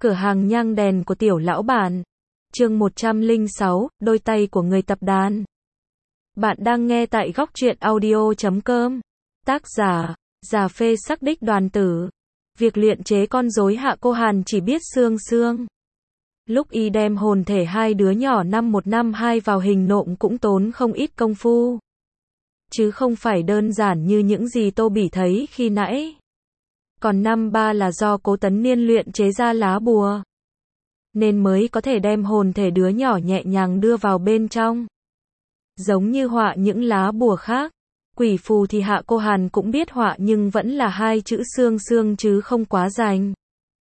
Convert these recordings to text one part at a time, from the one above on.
Cửa hàng nhang đèn của tiểu lão bản. Chương 106, đôi tay của người tập đàn. Bạn đang nghe tại góc truyện audio.com. Tác giả, Già Phê Sắc Đích Đoàn Tử. Việc luyện chế con rối Hạ Cô Hàn chỉ biết xương xương. Lúc y đem hồn thể hai đứa nhỏ năm 1 năm 2 vào hình nộm cũng tốn không ít công phu. Chứ không phải đơn giản như những gì Tô Bỉ thấy khi nãy. Còn năm 3 là do Cố Tấn Niên luyện chế ra lá bùa, nên mới có thể đem hồn thể đứa nhỏ nhẹ nhàng đưa vào bên trong. Giống như họa những lá bùa khác, quỷ phù thì Hạ Cô Hàn cũng biết họa nhưng vẫn là hai chữ xương xương chứ không quá rành.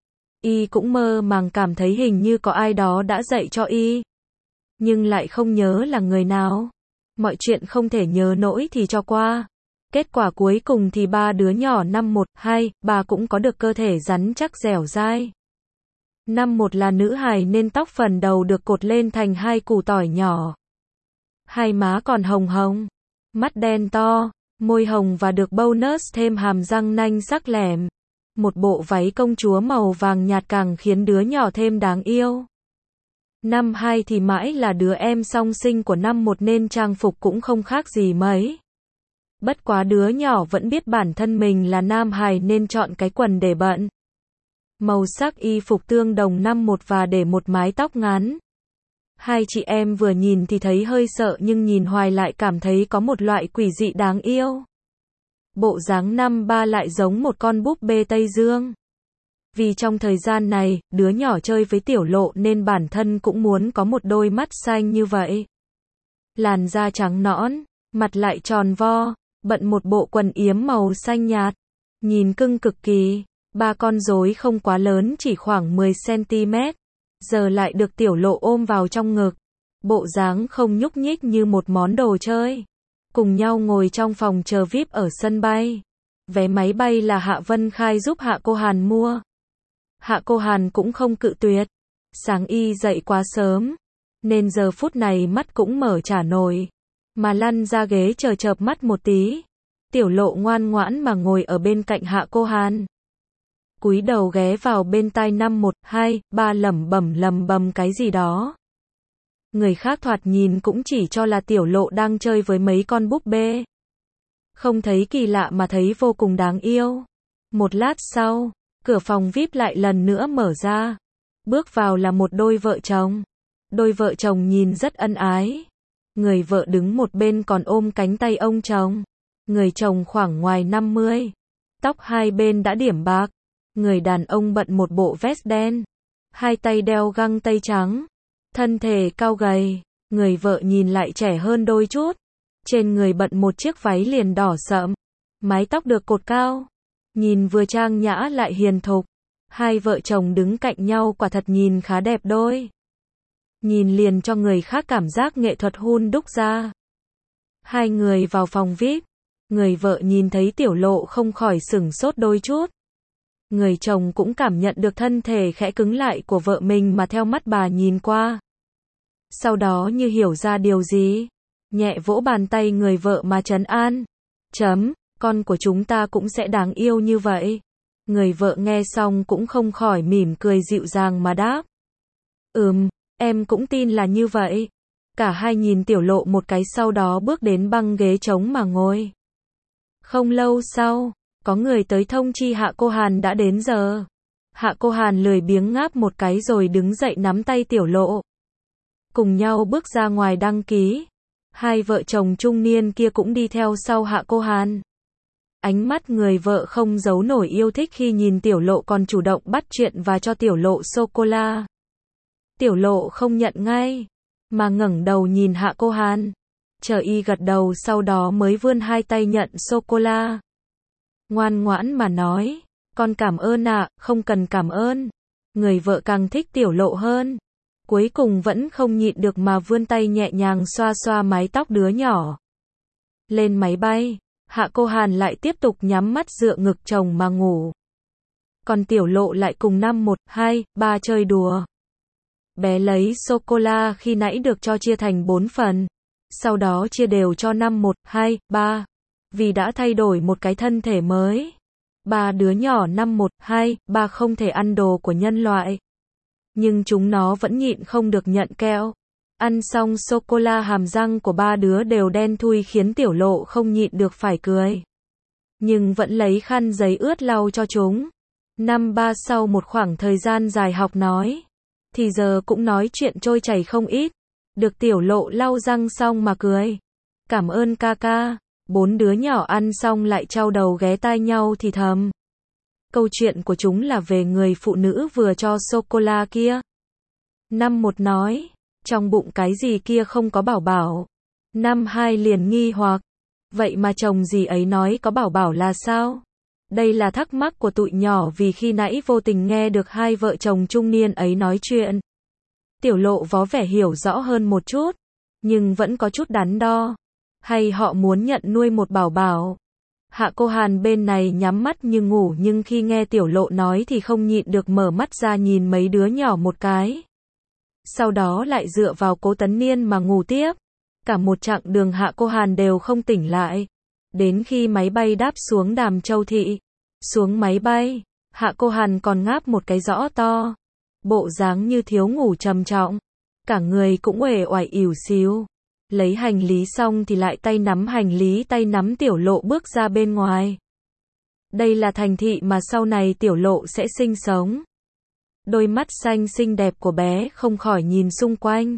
Y cũng mơ màng cảm thấy hình như có ai đó đã dạy cho y, nhưng lại không nhớ là người nào. Mọi chuyện không thể nhớ nổi thì cho qua. Kết quả cuối cùng thì ba đứa nhỏ năm 1, 2, 3 cũng có được cơ thể rắn chắc dẻo dai. Năm 1 là nữ hài nên tóc phần đầu được cột lên thành hai củ tỏi nhỏ. Hai má còn hồng hồng, mắt đen to, môi hồng và được bonus thêm hàm răng nanh sắc lẻm. Một bộ váy công chúa màu vàng nhạt càng khiến đứa nhỏ thêm đáng yêu. Năm 2 thì mãi là đứa em song sinh của năm 1 nên trang phục cũng không khác gì mấy. Bất quá đứa nhỏ vẫn biết bản thân mình là nam hài nên chọn cái quần để bận. Màu sắc y phục tương đồng năm 1 và để một mái tóc ngắn. Hai chị em vừa nhìn thì thấy hơi sợ nhưng nhìn hoài lại cảm thấy có một loại quỷ dị đáng yêu. Bộ dáng năm 3 lại giống một con búp bê Tây Dương. Vì trong thời gian này, đứa nhỏ chơi với tiểu lộ nên bản thân cũng muốn có một đôi mắt xanh như vậy. Làn da trắng nõn, mặt lại tròn vo, bận một bộ quần yếm màu xanh nhạt. Nhìn cưng cực kỳ. Ba con rối không quá lớn chỉ khoảng 10 cm. Giờ lại được tiểu lộ ôm vào trong ngực. Bộ dáng không nhúc nhích như một món đồ chơi. Cùng nhau ngồi trong phòng chờ VIP ở sân bay. Vé máy bay là Hạ Vân Khai giúp Hạ Cô Hàn mua. Hạ Cô Hàn cũng không cự tuyệt. Sáng y dậy quá sớm, nên giờ phút này mắt cũng mở chả nổi, mà lăn ra ghế chờ chợp mắt một tí. Tiểu lộ ngoan ngoãn mà ngồi ở bên cạnh Hạ Cô Hàn. Cúi đầu ghé vào bên tai năm 1, 2, 3 lẩm bẩm cái gì đó. Người khác thoạt nhìn cũng chỉ cho là tiểu lộ đang chơi với mấy con búp bê. Không thấy kỳ lạ mà thấy vô cùng đáng yêu. Một lát sau, cửa phòng VIP lại lần nữa mở ra. Bước vào là một đôi vợ chồng. Đôi vợ chồng nhìn rất ân ái. Người vợ đứng một bên còn ôm cánh tay ông chồng. Người chồng khoảng ngoài 50. Tóc hai bên đã điểm bạc. Người đàn ông bận một bộ vest đen. Hai tay đeo găng tay trắng. Thân thể cao gầy. Người vợ nhìn lại trẻ hơn đôi chút. Trên người bận một chiếc váy liền đỏ sậm. Mái tóc được cột cao. Nhìn vừa trang nhã lại hiền thục. Hai vợ chồng đứng cạnh nhau quả thật nhìn khá đẹp đôi. Nhìn liền cho người khác cảm giác nghệ thuật hun đúc ra. Hai người vào phòng VIP. Người vợ nhìn thấy tiểu lộ không khỏi sửng sốt đôi chút. Người chồng cũng cảm nhận được thân thể khẽ cứng lại của vợ mình mà theo mắt bà nhìn qua. Sau đó như hiểu ra điều gì, nhẹ vỗ bàn tay người vợ mà trấn an. Con của chúng ta cũng sẽ đáng yêu như vậy. Người vợ nghe xong cũng không khỏi mỉm cười dịu dàng mà đáp. Em cũng tin là như vậy. Cả hai nhìn tiểu lộ một cái sau đó bước đến băng ghế trống mà ngồi. Không lâu sau, có người tới thông chi Hạ Cô Hàn đã đến giờ. Hạ Cô Hàn lười biếng ngáp một cái rồi đứng dậy nắm tay tiểu lộ. Cùng nhau bước ra ngoài đăng ký. Hai vợ chồng trung niên kia cũng đi theo sau Hạ Cô Hàn. Ánh mắt người vợ không giấu nổi yêu thích khi nhìn tiểu lộ còn chủ động bắt chuyện và cho tiểu lộ sô-cô-la. Tiểu lộ không nhận ngay, mà ngẩng đầu nhìn Hạ Cô Hàn. Chờ y gật đầu sau đó mới vươn hai tay nhận sô-cô-la. Ngoan ngoãn mà nói, con cảm ơn ạ, không cần cảm ơn. Người vợ càng thích tiểu lộ hơn. Cuối cùng vẫn không nhịn được mà vươn tay nhẹ nhàng xoa xoa mái tóc đứa nhỏ. Lên máy bay, Hạ Cô Hàn lại tiếp tục nhắm mắt dựa ngực chồng mà ngủ. Còn tiểu lộ lại cùng năm 1, 2, 3 chơi đùa. Bé lấy sô-cô-la khi nãy được cho chia thành 4 phần. Sau đó chia đều cho năm 1, 2, 3. Vì đã thay đổi một cái thân thể mới. Ba đứa nhỏ năm 1, 2, 3 không thể ăn đồ của nhân loại. Nhưng chúng nó vẫn nhịn không được nhận kẹo. Ăn xong sô-cô-la hàm răng của ba đứa đều đen thui khiến Tiểu Lộ không nhịn được phải cười. Nhưng vẫn lấy khăn giấy ướt lau cho chúng. Năm ba sau một khoảng thời gian dài học nói, thì giờ cũng nói chuyện trôi chảy không ít. Được Tiểu Lộ lau răng xong mà cười. Cảm ơn ca ca. Bốn đứa nhỏ ăn xong lại chau đầu ghé tai nhau thì thầm. Câu chuyện của chúng là về người phụ nữ vừa cho sô-cô-la kia. Năm một nói, trong bụng cái gì kia không có bảo bảo. Năm hai liền nghi hoặc, vậy mà chồng gì ấy nói có bảo bảo là sao? Đây là thắc mắc của tụi nhỏ vì khi nãy vô tình nghe được hai vợ chồng trung niên ấy nói chuyện. Tiểu Lộ vó vẻ hiểu rõ hơn một chút, nhưng vẫn có chút đắn đo. Hay họ muốn nhận nuôi một bảo bảo? Hạ Cô Hàn bên này nhắm mắt như ngủ nhưng khi nghe Tiểu Lộ nói thì không nhịn được mở mắt ra nhìn mấy đứa nhỏ một cái. Sau đó lại dựa vào Cố Tấn Niên mà ngủ tiếp. Cả một chặng đường Hạ Cô Hàn đều không tỉnh lại. Đến khi máy bay đáp xuống Đàm Châu Thị. Xuống máy bay, Hạ Cô Hàn còn ngáp một cái rõ to. Bộ dáng như thiếu ngủ trầm trọng. Cả người cũng uể oải ỉu xìu. Lấy hành lý xong thì lại tay nắm hành lý tay nắm Tiểu Lộ bước ra bên ngoài. Đây là thành thị mà sau này Tiểu Lộ sẽ sinh sống. Đôi mắt xanh xinh đẹp của bé không khỏi nhìn xung quanh.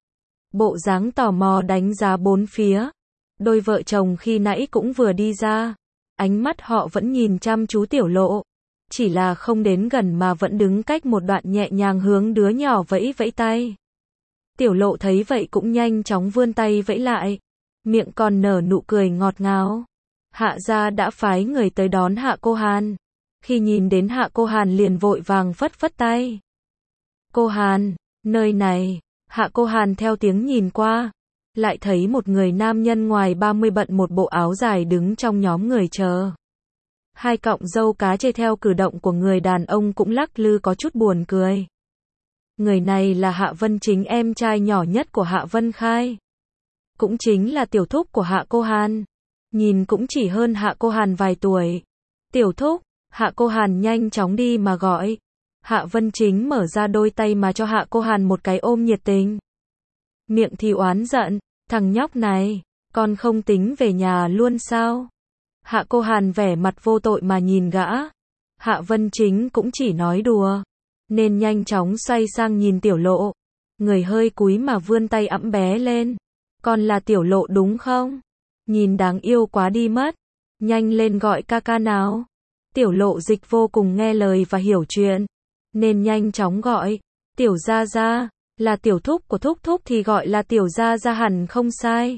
Bộ dáng tò mò đánh giá bốn phía. Đôi vợ chồng khi nãy cũng vừa đi ra. Ánh mắt họ vẫn nhìn chăm chú Tiểu Lộ. Chỉ là không đến gần mà vẫn đứng cách một đoạn nhẹ nhàng hướng đứa nhỏ vẫy vẫy tay. Tiểu Lộ thấy vậy cũng nhanh chóng vươn tay vẫy lại. Miệng còn nở nụ cười ngọt ngào. Hạ gia đã phái người tới đón Hạ Cô Hàn. Khi nhìn đến Hạ Cô Hàn liền vội vàng phất phất tay. Cô Hàn, nơi này. Hạ Cô Hàn theo tiếng nhìn qua. Lại thấy một người nam nhân ngoài 30 bận một bộ áo dài đứng trong nhóm người chờ. Hai cọng râu cá chê theo cử động của người đàn ông cũng lắc lư có chút buồn cười. Người này là Hạ Vân Chính, em trai nhỏ nhất của Hạ Vân Khai. Cũng chính là tiểu thúc của Hạ Cô Hàn. Nhìn cũng chỉ hơn Hạ Cô Hàn vài tuổi. Tiểu thúc, Hạ Cô Hàn nhanh chóng đi mà gọi. Hạ Vân Chính mở ra đôi tay mà cho Hạ Cô Hàn một cái ôm nhiệt tình. Miệng thì oán giận, thằng nhóc này, con không tính về nhà luôn sao? Hạ Cô Hàn vẻ mặt vô tội mà nhìn gã. Hạ Vân Chính cũng chỉ nói đùa, nên nhanh chóng xoay sang nhìn Tiểu Lộ. Người hơi cúi mà vươn tay ẵm bé lên. Con là Tiểu Lộ đúng không? Nhìn đáng yêu quá đi mất. Nhanh lên gọi ca ca nào. Tiểu Lộ dịch vô cùng nghe lời và hiểu chuyện, nên nhanh chóng gọi. Tiểu Gia Gia, là tiểu thúc của thúc thúc thì gọi là Tiểu Gia Gia hẳn không sai.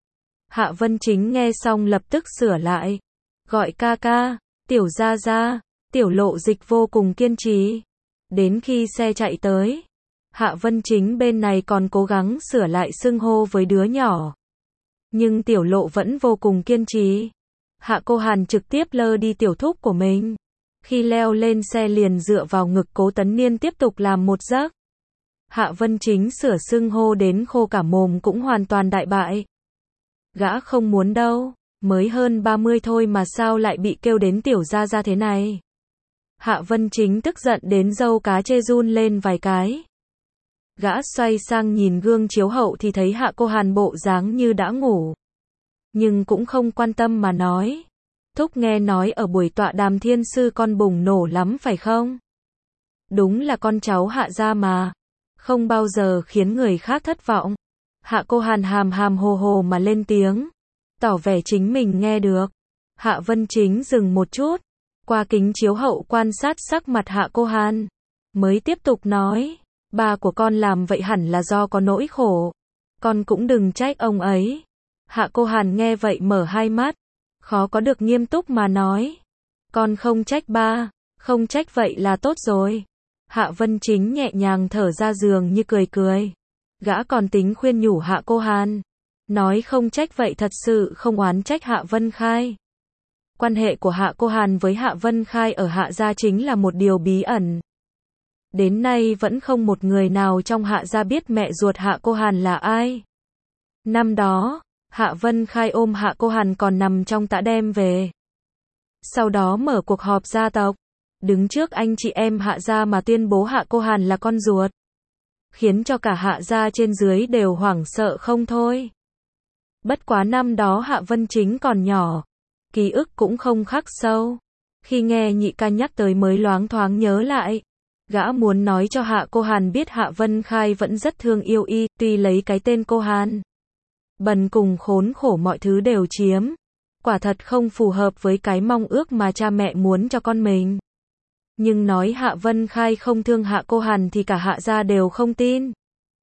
Hạ Vân Chính nghe xong lập tức sửa lại. Gọi ca ca, Tiểu Gia Gia. Tiểu Lộ dịch vô cùng kiên trì. Đến khi xe chạy tới, Hạ Vân Chính bên này còn cố gắng sửa lại xưng hô với đứa nhỏ. Nhưng Tiểu Lộ vẫn vô cùng kiên trì. Hạ Cô Hàn trực tiếp lơ đi tiểu thúc của mình. Khi leo lên xe liền dựa vào ngực Cố Tấn Niên tiếp tục làm một giấc. Hạ Vân Chính sửa xưng hô đến khô cả mồm cũng hoàn toàn đại bại. Gã không muốn đâu, mới hơn 30 thôi mà sao lại bị kêu đến Tiểu Gia Gia thế này. Hạ Vân Chính tức giận đến râu cá chê run lên vài cái. Gã xoay sang nhìn gương chiếu hậu thì thấy Hạ Cô Hàn bộ dáng như đã ngủ. Nhưng cũng không quan tâm mà nói. Thúc nghe nói ở buổi tọa đàm thiên sư con bùng nổ lắm phải không? Đúng là con cháu Hạ gia mà. Không bao giờ khiến người khác thất vọng. Hạ Cô Hàn hàm hàm hồ hồ mà lên tiếng. Tỏ vẻ chính mình nghe được. Hạ Vân Chính dừng một chút. Qua kính chiếu hậu quan sát sắc mặt Hạ Cô Hàn. Mới tiếp tục nói. Ba của con làm vậy hẳn là do có nỗi khổ. Con cũng đừng trách ông ấy. Hạ Cô Hàn nghe vậy mở hai mắt. Khó có được nghiêm túc mà nói. Con không trách ba. Không trách vậy là tốt rồi. Hạ Vân Chính nhẹ nhàng thở ra giường như cười cười. Gã còn tính khuyên nhủ Hạ Cô Hàn. Nói không trách vậy thật sự không oán trách Hạ Vân Khai. Quan hệ của Hạ Cô Hàn với Hạ Vân Khai ở Hạ gia chính là một điều bí ẩn. Đến nay vẫn không một người nào trong Hạ gia biết mẹ ruột Hạ Cô Hàn là ai. Năm đó, Hạ Vân Khai ôm Hạ Cô Hàn còn nằm trong tã đem về. Sau đó mở cuộc họp gia tộc. đứng trước anh chị em Hạ gia mà tuyên bố Hạ Cô Hàn là con ruột, khiến cho cả Hạ gia trên dưới đều hoảng sợ không thôi. Bất quá năm đó Hạ Vân Chính còn nhỏ, ký ức cũng không khắc sâu. Khi nghe nhị ca nhắc tới mới loáng thoáng nhớ lại. Gã muốn nói cho Hạ Cô Hàn biết Hạ Vân Khai vẫn rất thương yêu y, tuy lấy cái tên Cô Hàn. Bần cùng khốn khổ mọi thứ đều chiếm. Quả thật không phù hợp với cái mong ước mà cha mẹ muốn cho con mình. Nhưng nói Hạ Vân Khai không thương Hạ Cô Hàn thì cả Hạ gia đều không tin.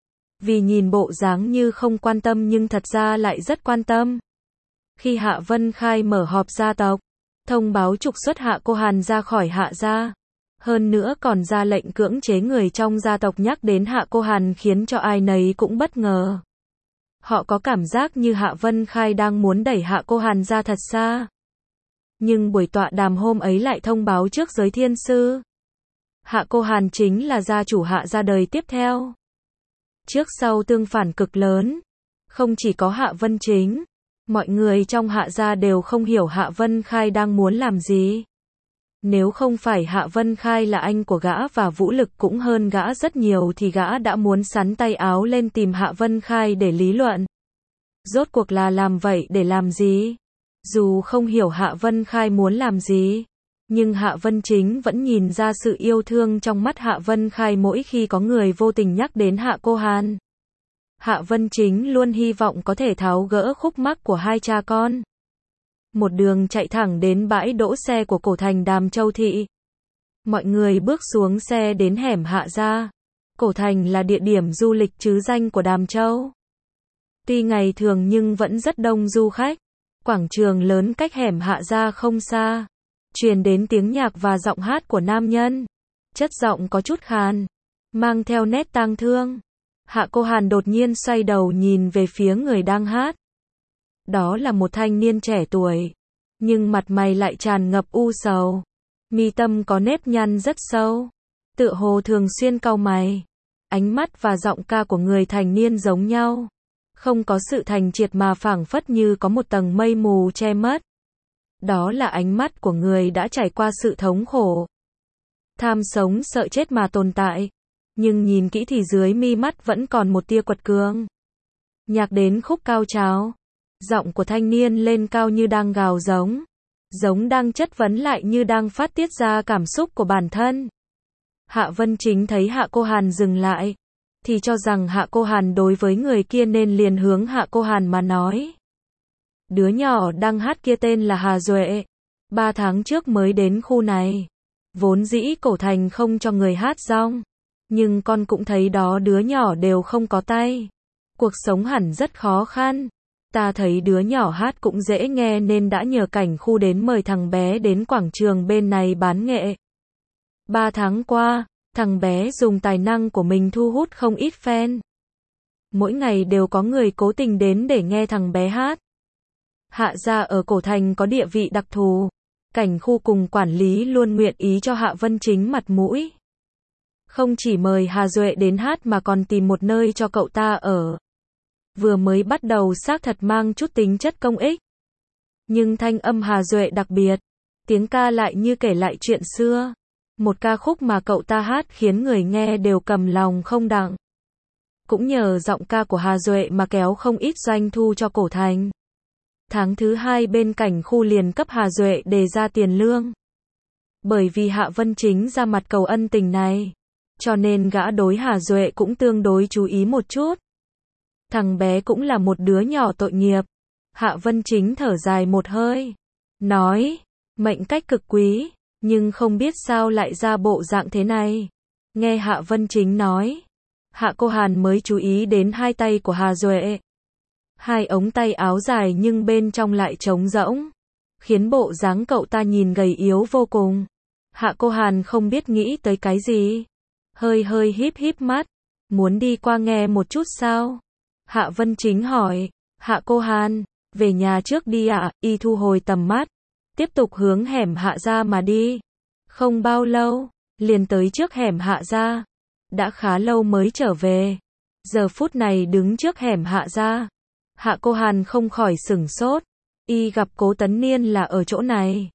Vì nhìn bộ dáng như không quan tâm nhưng thật ra lại rất quan tâm. Khi Hạ Vân Khai mở họp gia tộc, thông báo trục xuất Hạ Cô Hàn ra khỏi Hạ gia. Hơn nữa còn ra lệnh cưỡng chế người trong gia tộc nhắc đến Hạ Cô Hàn khiến cho ai nấy cũng bất ngờ. Họ có cảm giác như Hạ Vân Khai đang muốn đẩy Hạ Cô Hàn ra thật xa. Nhưng buổi tọa đàm hôm ấy lại thông báo trước giới thiên sư. Hạ Cô Hàn chính là gia chủ Hạ gia đời tiếp theo. Trước sau tương phản cực lớn. Không chỉ có Hạ Vân Chính, mọi người trong Hạ gia đều không hiểu Hạ Vân Khai đang muốn làm gì. Nếu không phải Hạ Vân Khai là anh của gã và vũ lực cũng hơn gã rất nhiều thì gã đã muốn xắn tay áo lên tìm Hạ Vân Khai để lý luận. Rốt cuộc là làm vậy để làm gì? Dù không hiểu Hạ Vân Khai muốn làm gì, nhưng Hạ Vân Chính vẫn nhìn ra sự yêu thương trong mắt Hạ Vân Khai mỗi khi có người vô tình nhắc đến Hạ Cô Hàn. Hạ Vân Chính luôn hy vọng có thể tháo gỡ khúc mắc của hai cha con. Một đường chạy thẳng đến bãi đỗ xe của cổ thành Đàm Châu Thị. Mọi người bước xuống xe đến hẻm Hạ gia. Cổ thành là địa điểm du lịch trứ danh của Đàm Châu. Tuy ngày thường nhưng vẫn rất đông du khách. Quảng trường lớn cách hẻm Hạ gia không xa. Truyền đến tiếng nhạc và giọng hát của nam nhân. Chất giọng có chút khàn, mang theo nét tang thương. Hạ Cô Hàn đột nhiên xoay đầu nhìn về phía người đang hát. Đó là một thanh niên trẻ tuổi, nhưng mặt mày lại tràn ngập u sầu. Mi tâm có nếp nhăn rất sâu, tựa hồ thường xuyên cau mày. Ánh mắt và giọng ca của người thành niên giống nhau, không có sự thành triệt mà phảng phất như có một tầng mây mù che mất. Đó là ánh mắt của người đã trải qua sự thống khổ, tham sống sợ chết mà tồn tại. Nhưng nhìn kỹ thì dưới mi mắt vẫn còn một tia quật cường. Nhạc đến khúc cao trào, giọng của thanh niên lên cao như đang gào giống, giống đang chất vấn lại như đang phát tiết ra cảm xúc của bản thân. Hạ Vân Chính thấy Hạ Cô Hàn dừng lại, thì cho rằng Hạ Cô Hàn đối với người kia nên liền hướng Hạ Cô Hàn mà nói. Đứa nhỏ đang hát kia tên là Hà Duệ, 3 tháng trước mới đến khu này. Vốn dĩ cổ thành không cho người hát rong, nhưng con cũng thấy đó đứa nhỏ đều không có tay. Cuộc sống hẳn rất khó khăn. Ta thấy đứa nhỏ hát cũng dễ nghe nên đã nhờ cảnh khu đến mời thằng bé đến quảng trường bên này bán nghệ. 3 tháng qua, thằng bé dùng tài năng của mình thu hút không ít fan. Mỗi ngày đều có người cố tình đến để nghe thằng bé hát. Hạ gia ở cổ thành có địa vị đặc thù. Cảnh khu cùng quản lý luôn nguyện ý cho Hạ Vân Chính mặt mũi. Không chỉ mời Hà Duệ đến hát mà còn tìm một nơi cho cậu ta ở. Vừa mới bắt đầu xác thật mang chút tính chất công ích. Nhưng thanh âm Hà Duệ đặc biệt. Tiếng ca lại như kể lại chuyện xưa. Một ca khúc mà cậu ta hát khiến người nghe đều cầm lòng không đặng. Cũng nhờ giọng ca của Hà Duệ mà kéo không ít doanh thu cho cổ thành. Tháng thứ 2 bên cảnh khu liền cấp Hà Duệ đề ra tiền lương. Bởi vì Hạ Vân Chính ra mặt cầu ân tình này, cho nên gã đối Hà Duệ cũng tương đối chú ý một chút. Thằng bé cũng là một đứa nhỏ tội nghiệp. Hạ Vân Chính thở dài một hơi, nói, mệnh cách cực quý, nhưng không biết sao lại ra bộ dạng thế này. Nghe Hạ Vân Chính nói, Hạ Cô Hàn mới chú ý đến hai tay của Hà Duệ. Hai ống tay áo dài nhưng bên trong lại trống rỗng, khiến bộ dáng cậu ta nhìn gầy yếu vô cùng. Hạ Cô Hàn không biết nghĩ tới cái gì, hơi híp híp mắt, muốn đi qua nghe một chút sao? Hạ Vân Chính hỏi, Hạ Cô Hàn, về nhà trước đi ạ. Y thu hồi tầm mắt, tiếp tục hướng hẻm Hạ gia mà đi. Không bao lâu, liền tới trước hẻm Hạ gia. Đã khá lâu mới trở về. Giờ phút này đứng trước hẻm Hạ gia, Hạ Cô Hàn không khỏi sửng sốt. Y gặp Cố Tấn Niên là ở chỗ này.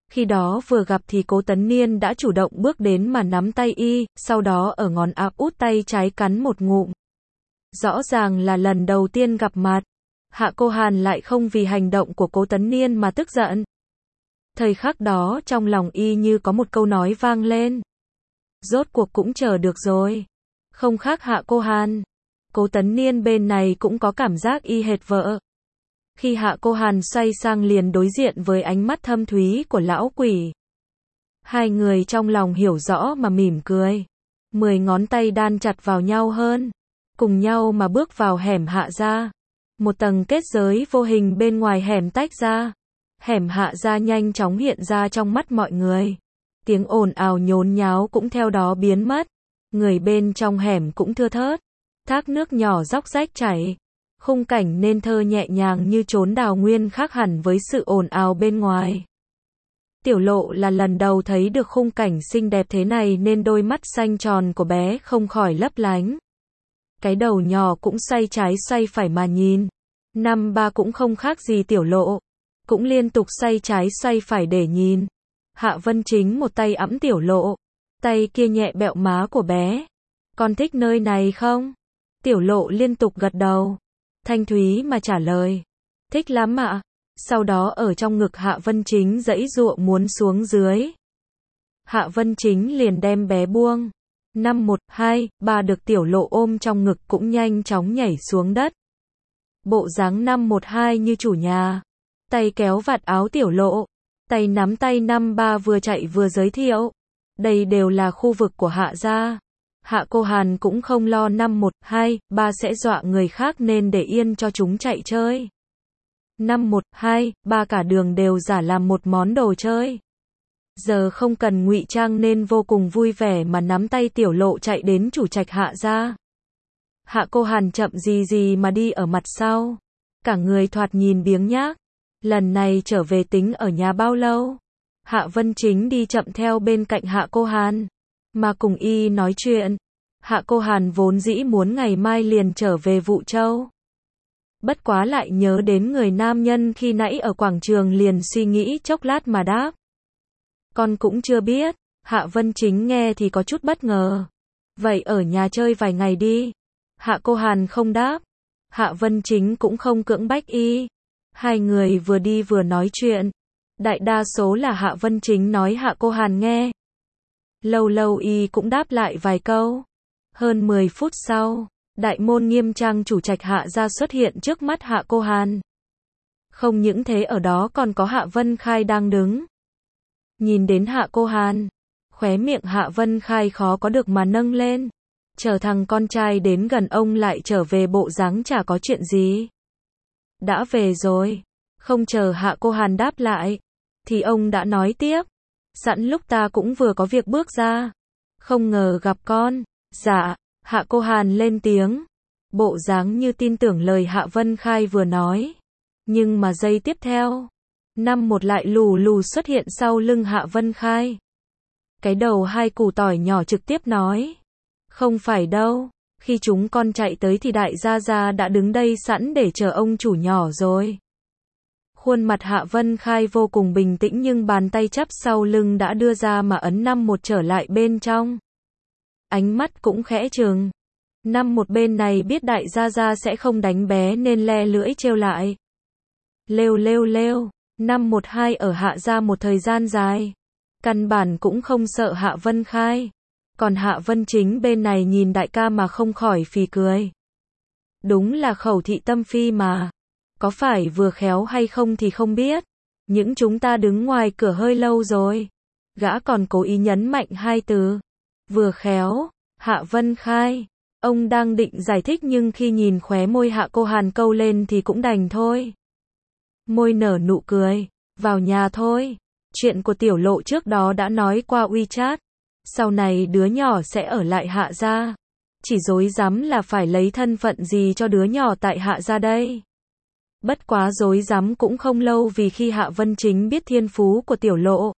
Khi đó vừa gặp thì Cố Tấn Niên đã chủ động bước đến mà nắm tay y, sau đó ở ngón áp út tay trái cắn một ngụm. Rõ ràng là lần đầu tiên gặp mặt. Hạ Cô Hàn lại không vì hành động của Cố Tấn Niên mà tức giận. Thời khắc đó trong lòng y như có một câu nói vang lên. Rốt cuộc cũng chờ được rồi. Không khác Hạ Cô Hàn. Cố Tấn Niên bên này cũng có cảm giác y hệt vợ. Khi Hạ Cô Hàn xoay sang liền đối diện với ánh mắt thâm thúy của lão quỷ. Hai người trong lòng hiểu rõ mà mỉm cười. 10 ngón tay đan chặt vào nhau hơn. Cùng nhau mà bước vào hẻm Hạ gia. Một tầng kết giới vô hình bên ngoài hẻm tách ra. Hẻm Hạ gia nhanh chóng hiện ra trong mắt mọi người. Tiếng ồn ào nhốn nháo cũng theo đó biến mất. Người bên trong hẻm cũng thưa thớt. Thác nước nhỏ róc rách chảy. Khung cảnh nên thơ nhẹ nhàng như chốn đào nguyên, khác hẳn với sự ồn ào bên ngoài. Tiểu Lộ là lần đầu thấy được khung cảnh xinh đẹp thế này nên đôi mắt xanh tròn của bé không khỏi lấp lánh. Cái đầu nhỏ cũng xoay trái xoay phải mà nhìn. Năm ba cũng không khác gì Tiểu Lộ. Cũng liên tục xoay trái xoay phải để nhìn. Hạ Vân Chính một tay ẵm Tiểu Lộ. Tay kia nhẹ bẹo má của bé. Con thích nơi này không? Tiểu Lộ liên tục gật đầu. Thanh thúy mà trả lời. Thích lắm ạ. Sau đó ở trong ngực Hạ Vân Chính giãy giụa muốn xuống dưới. Hạ Vân Chính liền đem bé buông. 5 1 2 3 được Tiểu Lộ ôm trong ngực cũng nhanh chóng nhảy xuống đất. Bộ dáng 5 1 2 như chủ nhà. Tay kéo vạt áo Tiểu Lộ. Tay nắm tay 5 3 vừa chạy vừa giới thiệu. Đây đều là khu vực của Hạ gia. Hạ Cô Hàn cũng không lo 5 1 2 3 sẽ dọa người khác nên để yên cho chúng chạy chơi. 5 1 2 3 cả đường đều giả làm một món đồ chơi. Giờ không cần ngụy trang nên vô cùng vui vẻ mà nắm tay Tiểu Lộ chạy đến chủ trạch Hạ gia. Hạ Cô Hàn chậm gì gì mà đi ở mặt sau. Cả người thoạt nhìn biếng nhác. Lần này trở về tính ở nhà bao lâu? Hạ Vân Chính đi chậm theo bên cạnh Hạ Cô Hàn. Mà cùng y nói chuyện. Hạ Cô Hàn vốn dĩ muốn ngày mai liền trở về Vũ Châu. Bất quá lại nhớ đến người nam nhân khi nãy ở quảng trường liền suy nghĩ chốc lát mà đáp. Con cũng chưa biết. Hạ Vân Chính nghe thì có chút bất ngờ. Vậy ở nhà chơi vài ngày đi. Hạ Cô Hàn không đáp. Hạ Vân Chính cũng không cưỡng bách y. Hai người vừa đi vừa nói chuyện. Đại đa số là Hạ Vân Chính nói Hạ Cô Hàn nghe. Lâu lâu y cũng đáp lại vài câu. Hơn 10 phút sau, đại môn nghiêm trang chủ trạch Hạ gia xuất hiện trước mắt Hạ Cô Hàn. Không những thế ở đó còn có Hạ Vân Khai đang đứng. Nhìn đến Hạ Cô Hàn, khóe miệng Hạ Vân Khai khó có được mà nâng lên. Chờ thằng con trai đến gần ông lại trở về bộ dáng chả có chuyện gì. Đã về rồi. Không chờ Hạ Cô Hàn đáp lại, thì ông đã nói tiếp. Sẵn lúc ta cũng vừa có việc bước ra. Không ngờ gặp con. Dạ, Hạ Cô Hàn lên tiếng. Bộ dáng như tin tưởng lời Hạ Vân Khai vừa nói. Nhưng mà giây tiếp theo, 5 1 lại lù lù xuất hiện sau lưng Hạ Vân Khai. Cái đầu 2 củ tỏi nhỏ trực tiếp nói. Không phải đâu, khi chúng con chạy tới thì đại gia gia đã đứng đây sẵn để chờ ông chủ nhỏ rồi. Khuôn mặt Hạ Vân Khai vô cùng bình tĩnh nhưng bàn tay chắp sau lưng đã đưa ra mà ấn 5 1 trở lại bên trong. Ánh mắt cũng khẽ trừng. 5 1 bên này biết đại gia gia sẽ không đánh bé nên le lưỡi trêu lại. Lêu lêu lêu, 5 1 2 ở Hạ gia một thời gian dài. Căn bản cũng không sợ Hạ Vân Khai. Còn Hạ Vân Chính bên này nhìn đại ca mà không khỏi phì cười. Đúng là khẩu thị tâm phi mà. Có phải vừa khéo hay không thì không biết. Những chúng ta đứng ngoài cửa hơi lâu rồi. Gã còn cố ý nhấn mạnh 2 từ. Vừa khéo. Hạ Vân Khai. Ông đang định giải thích nhưng khi nhìn khóe môi Hạ Cô Hàn câu lên thì cũng đành thôi. Môi nở nụ cười. Vào nhà thôi. Chuyện của Tiểu Lộ trước đó đã nói qua WeChat. Sau này đứa nhỏ sẽ ở lại Hạ gia. Chỉ dối rắm là phải lấy thân phận gì cho đứa nhỏ tại Hạ gia đây. Bất quá dối rắm cũng không lâu vì khi Hạ Vân Chính biết thiên phú của Tiểu Lộ.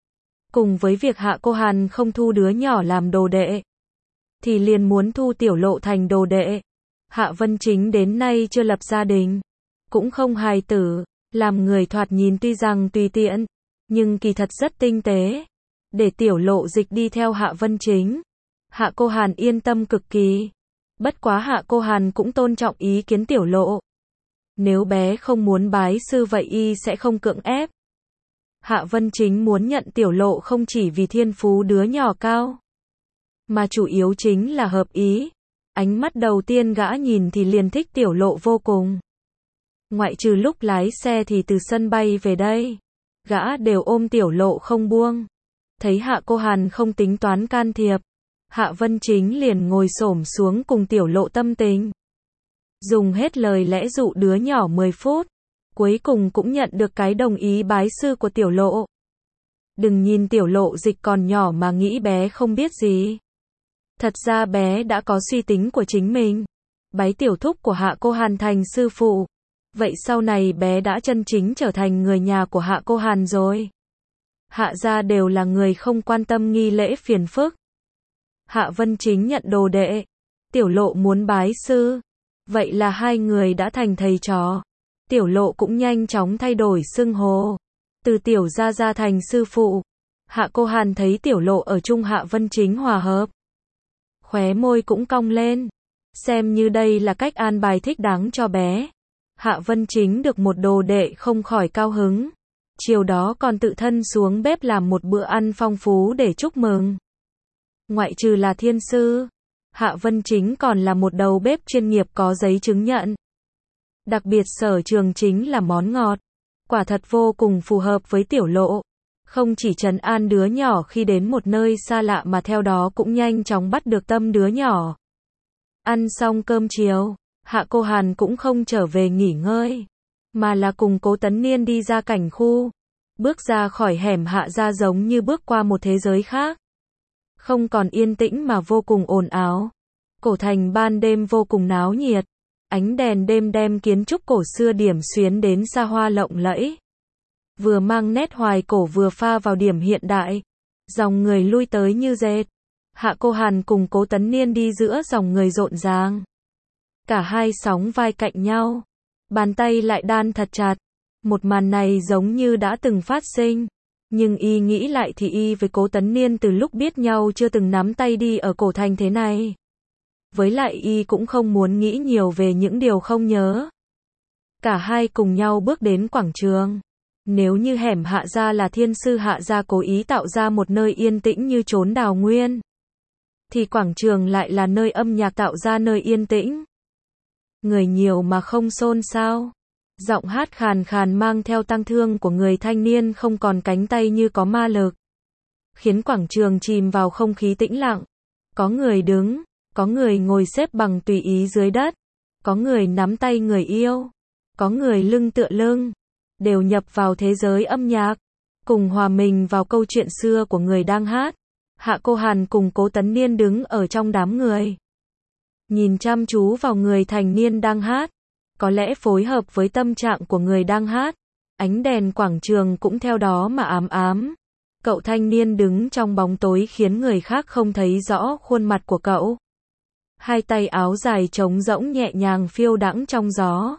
Cùng với việc Hạ Cô Hàn không thu đứa nhỏ làm đồ đệ. Thì liền muốn thu Tiểu Lộ thành đồ đệ. Hạ Vân Chính đến nay chưa lập gia đình. Cũng không hài tử. Làm người thoạt nhìn tuy rằng tùy tiện. nhưng kỳ thật rất tinh tế, để Tiểu Lộ Dịch đi theo Hạ Vân Chính. Hạ Cô Hàn yên tâm cực kỳ. Bất quá Hạ Cô Hàn cũng tôn trọng ý kiến Tiểu Lộ. Nếu bé không muốn bái sư vậy y sẽ không cưỡng ép. Hạ Vân Chính muốn nhận Tiểu Lộ không chỉ vì thiên phú đứa nhỏ cao, mà chủ yếu chính là hợp ý. Ánh mắt đầu tiên gã nhìn thì liền thích Tiểu Lộ vô cùng. Ngoại trừ lúc lái xe thì từ sân bay về đây, gã đều ôm Tiểu Lộ không buông. Thấy Hạ Cô Hàn không tính toán can thiệp, Hạ Vân Chính liền ngồi xổm xuống cùng Tiểu Lộ tâm tình. Dùng hết lời lẽ dụ đứa nhỏ 10 phút, cuối cùng cũng nhận được cái đồng ý bái sư của Tiểu Lộ. Đừng nhìn Tiểu Lộ Dịch còn nhỏ mà nghĩ bé không biết gì. Thật ra bé đã có suy tính của chính mình. Bái tiểu thúc của Hạ Cô Hàn thành sư phụ. Vậy sau này bé đã chân chính trở thành người nhà của Hạ Cô Hàn rồi. Hạ gia đều là người không quan tâm nghi lễ phiền phức. Hạ Vân Chính nhận đồ đệ. Tiểu Lộ muốn bái sư. Vậy là hai người đã thành thầy trò. Tiểu Lộ cũng nhanh chóng thay đổi xưng hô. Từ Tiểu gia thành sư phụ. Hạ Cô Hàn thấy Tiểu Lộ ở chung Hạ Vân Chính hòa hợp, khóe môi cũng cong lên. Xem như đây là cách an bài thích đáng cho bé. Hạ Vân Chính được một đồ đệ không khỏi cao hứng. Chiều đó còn tự thân xuống bếp làm một bữa ăn phong phú để chúc mừng. Ngoại trừ là thiên sư, Hạ Vân Chính còn là một đầu bếp chuyên nghiệp có giấy chứng nhận. Đặc biệt sở trường chính là món ngọt. Quả thật vô cùng phù hợp với Tiểu Lộ. Không chỉ trấn an đứa nhỏ khi đến một nơi xa lạ mà theo đó cũng nhanh chóng bắt được tâm đứa nhỏ. Ăn xong cơm chiều, Hạ Cô Hàn cũng không trở về nghỉ ngơi, mà là cùng Cố Tấn Niên đi ra cảnh khu. Bước ra khỏi hẻm Hạ gia giống như bước qua một thế giới khác. Không còn yên tĩnh mà vô cùng ồn ào. Cổ thành ban đêm vô cùng náo nhiệt. Ánh đèn đêm đem kiến trúc cổ xưa điểm xuyến đến xa hoa lộng lẫy. Vừa mang nét hoài cổ vừa pha vào điểm hiện đại. Dòng người lui tới như dệt. Hạ Cô Hàn cùng Cố Tấn Niên đi giữa dòng người rộn ràng. Cả hai sóng vai cạnh nhau. Bàn tay lại đan thật chặt. Một màn này giống như đã từng phát sinh. Nhưng y nghĩ lại thì y với Cố Tấn Niên từ lúc biết nhau chưa từng nắm tay đi ở cổ thành thế này. Với lại y cũng không muốn nghĩ nhiều về những điều không nhớ. Cả hai cùng nhau bước đến quảng trường. Nếu như hẻm Hạ gia là thiên sư Hạ gia cố ý tạo ra một nơi yên tĩnh như chốn đào nguyên, thì quảng trường lại là nơi âm nhạc tạo ra nơi yên tĩnh. Người nhiều mà không xôn xao. Giọng hát khàn khàn mang theo tang thương của người thanh niên không còn cánh tay như có ma lực, khiến quảng trường chìm vào không khí tĩnh lặng. Có người đứng, có người ngồi xếp bằng tùy ý dưới đất, có người nắm tay người yêu, có người lưng tựa lưng, đều nhập vào thế giới âm nhạc, cùng hòa mình vào câu chuyện xưa của người đang hát. Hạ Cô Hàn cùng Cố Tấn Niên đứng ở trong đám người, nhìn chăm chú vào người thành niên đang hát. Có lẽ phối hợp với tâm trạng của người đang hát, ánh đèn quảng trường cũng theo đó mà ám ám. Cậu thanh niên đứng trong bóng tối khiến người khác không thấy rõ khuôn mặt của cậu. Hai tay áo dài trống rỗng nhẹ nhàng phiêu đãng trong gió,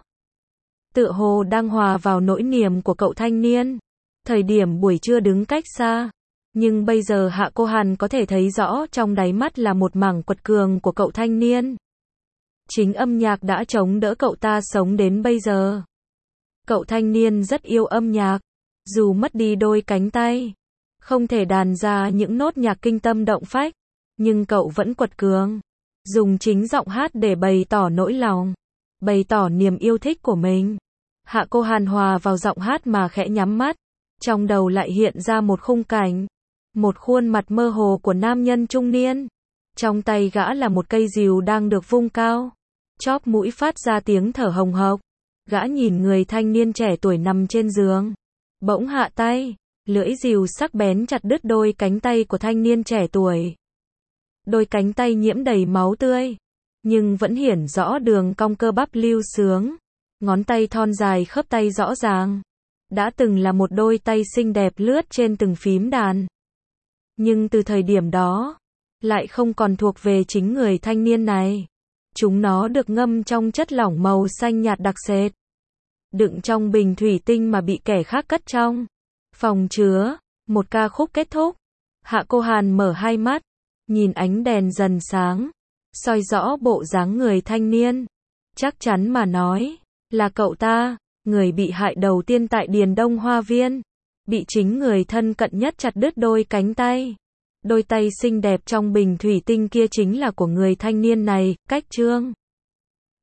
tựa hồ đang hòa vào nỗi niềm của cậu thanh niên. Thời điểm buổi trưa đứng cách xa, nhưng bây giờ Hạ Cô Hàn có thể thấy rõ trong đáy mắt là một mảng quật cường của cậu thanh niên. Chính âm nhạc đã chống đỡ cậu ta sống đến bây giờ. Cậu thanh niên rất yêu âm nhạc, dù mất đi đôi cánh tay, không thể đàn ra những nốt nhạc kinh tâm động phách, nhưng cậu vẫn quật cường, dùng chính giọng hát để bày tỏ nỗi lòng, bày tỏ niềm yêu thích của mình. Hạ Cô Hàn hòa vào giọng hát mà khẽ nhắm mắt, trong đầu lại hiện ra một khung cảnh, một khuôn mặt mơ hồ của nam nhân trung niên. Trong tay gã là một cây rìu đang được vung cao, chóp mũi phát ra tiếng thở hồng hộc. Gã nhìn người thanh niên trẻ tuổi nằm trên giường, bỗng hạ tay, lưỡi rìu sắc bén chặt đứt đôi cánh tay của thanh niên trẻ tuổi. Đôi cánh tay nhiễm đầy máu tươi, nhưng vẫn hiển rõ đường cong cơ bắp lưu xướng, ngón tay thon dài khớp tay rõ ràng. Đã từng là một đôi tay xinh đẹp lướt trên từng phím đàn. Nhưng từ thời điểm đó, lại không còn thuộc về chính người thanh niên này. Chúng nó được ngâm trong chất lỏng màu xanh nhạt đặc sệt, đựng trong bình thủy tinh mà bị kẻ khác cất trong. Phòng chứa, một ca khúc kết thúc. Hạ Cô Hàn mở hai mắt, nhìn ánh đèn dần sáng, soi rõ bộ dáng người thanh niên. Chắc chắn mà nói, là cậu ta, người bị hại đầu tiên tại Điền Đông Hoa Viên. Bị chính người thân cận nhất chặt đứt đôi cánh tay. Đôi tay xinh đẹp trong bình thủy tinh kia chính là của người thanh niên này, Cách Trương.